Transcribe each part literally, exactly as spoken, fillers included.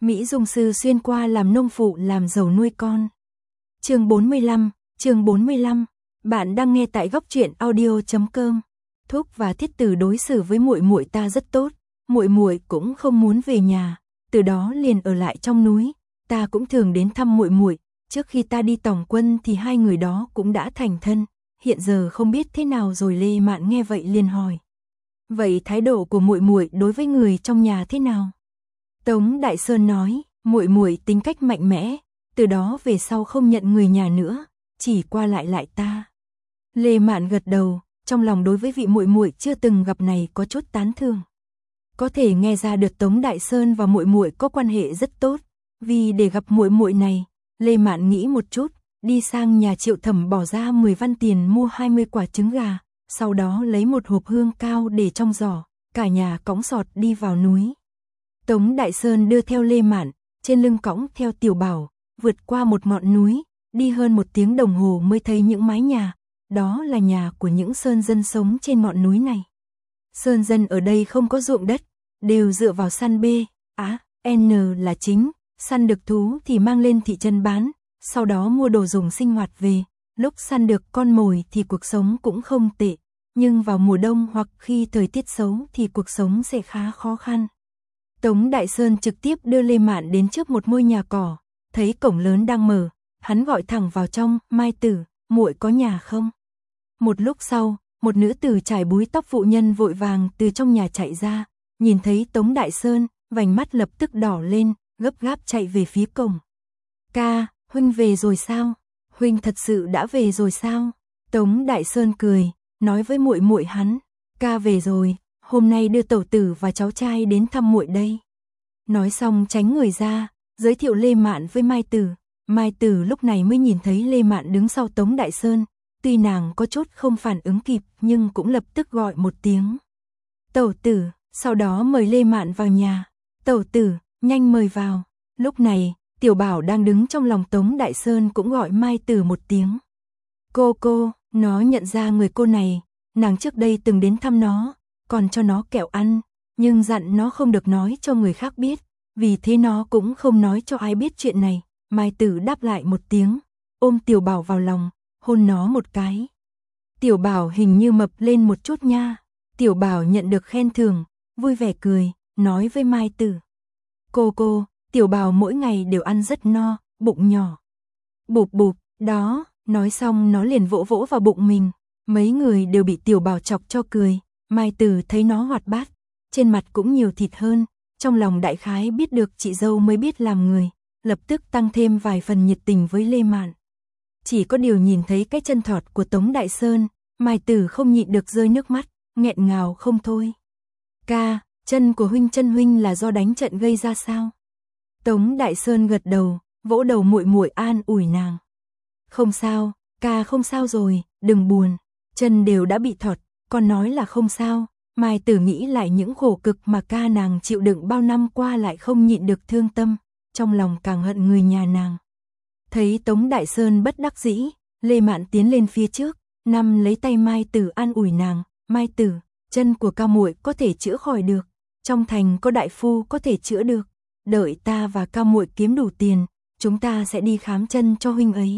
Mỹ Dung sư xuyên qua làm nông phụ làm giàu nuôi con. Chương bốn mươi lăm, chương bốn mươi lăm. Bạn đang nghe tại góc truyện audio chấm com. Thúc và Thiết Tử đối xử với muội muội ta rất tốt, muội muội cũng không muốn về nhà, từ đó liền ở lại trong núi, ta cũng thường đến thăm muội muội, trước khi ta đi tòng quân thì hai người đó cũng đã thành thân, hiện giờ không biết thế nào rồi. Lê Mạn nghe vậy liền hỏi: "Vậy thái độ của muội muội đối với người trong nhà thế nào?" Tống Đại Sơn nói: "Muội muội tính cách mạnh mẽ, từ đó về sau không nhận người nhà nữa, chỉ qua lại lại ta." Lê Mạn gật đầu, trong lòng đối với vị muội muội chưa từng gặp này có chút tán thưởng. Có thể nghe ra được Tống Đại Sơn và muội muội có quan hệ rất tốt, vì để gặp muội muội này, Lê Mạn nghĩ một chút, đi sang nhà Triệu Thẩm bỏ ra mười văn tiền mua hai mươi quả trứng gà, sau đó lấy một hộp hương cao để trong giỏ, cả nhà cõng sọt đi vào núi. Tống Đại Sơn đưa theo Lê Mạn, trên lưng cõng theo Tiểu Bảo, vượt qua một ngọn núi, đi hơn một tiếng đồng hồ mới thấy những mái nhà, đó là nhà của những sơn dân sống trên ngọn núi này. Sơn dân ở đây không có ruộng đất, đều dựa vào săn B, á, N là chính, săn được thú thì mang lên thị trấn bán, sau đó mua đồ dùng sinh hoạt về, lúc săn được con mồi thì cuộc sống cũng không tệ, nhưng vào mùa đông hoặc khi thời tiết xấu thì cuộc sống sẽ khá khó khăn. Tống Đại Sơn trực tiếp đưa Lê Mạn đến trước một ngôi nhà cỏ, thấy cổng lớn đang mở, hắn gọi thẳng vào trong: "Mai Tử, muội có nhà không?" Một lúc sau, một nữ tử trải búi tóc phụ nhân vội vàng từ trong nhà chạy ra, nhìn thấy Tống Đại Sơn, vành mắt lập tức đỏ lên, gấp gáp chạy về phía cổng. "Ca, huynh về rồi sao? Huynh thật sự đã về rồi sao?" Tống Đại Sơn cười, nói với muội muội hắn: "Ca về rồi, hôm nay đưa tẩu tử và cháu trai đến thăm muội đây." Nói xong tránh người ra, giới thiệu Lê Mạn với Mai Tử. Mai Tử lúc này mới nhìn thấy Lê Mạn đứng sau Tống Đại Sơn, tuy nàng có chút không phản ứng kịp nhưng cũng lập tức gọi một tiếng: "Tẩu tử", sau đó mời Lê Mạn vào nhà. "Tẩu tử, nhanh mời vào." Lúc này, Tiểu Bảo đang đứng trong lòng Tống Đại Sơn cũng gọi Mai Tử một tiếng. "Cô cô", nó nhận ra người cô này, nàng trước đây từng đến thăm nó, còn cho nó kẹo ăn, nhưng dặn nó không được nói cho người khác biết, vì thế nó cũng không nói cho ai biết chuyện này. Mai Tử đáp lại một tiếng, ôm Tiểu Bảo vào lòng, hôn nó một cái. "Tiểu Bảo hình như mập lên một chút nha." Tiểu Bảo nhận được khen thưởng, vui vẻ cười, nói với Mai Tử: "Cô cô, Tiểu Bảo mỗi ngày đều ăn rất no, bụng nhỏ." "Bụp bụp", đó, nói xong nó liền vỗ vỗ vào bụng mình. Mấy người đều bị Tiểu Bảo chọc cho cười. Mai Tử thấy nó hoạt bát, trên mặt cũng nhiều thịt hơn, trong lòng đại khái biết được chị dâu mới biết làm người, lập tức tăng thêm vài phần nhiệt tình với Lê Mạn. Chỉ có điều nhìn thấy cái chân thọt của Tống Đại Sơn, Mai Tử không nhịn được rơi nước mắt, nghẹn ngào không thôi. "Ca, chân của huynh chân huynh là do đánh trận gây ra sao?" Tống Đại Sơn gật đầu, vỗ đầu muội muội an ủi nàng: "Không sao, ca không sao rồi, đừng buồn, chân đều đã bị thọt, con nói là không sao." Mai Tử nghĩ lại những khổ cực mà ca nàng chịu đựng bao năm qua lại không nhịn được thương tâm, trong lòng càng hận người nhà nàng. Thấy Tống Đại Sơn bất đắc dĩ, Lê Mạn tiến lên phía trước, nắm lấy tay Mai Tử an ủi nàng: "Mai Tử, chân của ca muội có thể chữa khỏi được, trong thành có đại phu có thể chữa được, đợi ta và ca muội kiếm đủ tiền, chúng ta sẽ đi khám chân cho huynh ấy."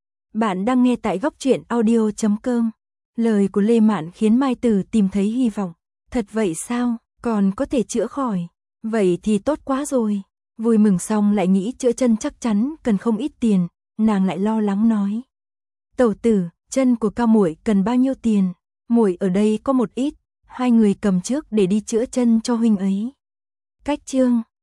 Bạn đang nghe tại góc truyện audio chấm com. Lời của Lê Mạn khiến Mai Tử tìm thấy hy vọng. Thật vậy sao, còn có thể chữa khỏi? Vậy thì tốt quá rồi. Vui mừng xong lại nghĩ chữa chân chắc chắn cần không ít tiền, nàng lại lo lắng nói: "Tẩu tử, chân của ca muội cần bao nhiêu tiền? Muội ở đây có một ít, hai người cầm trước để đi chữa chân cho huynh ấy." Cách chương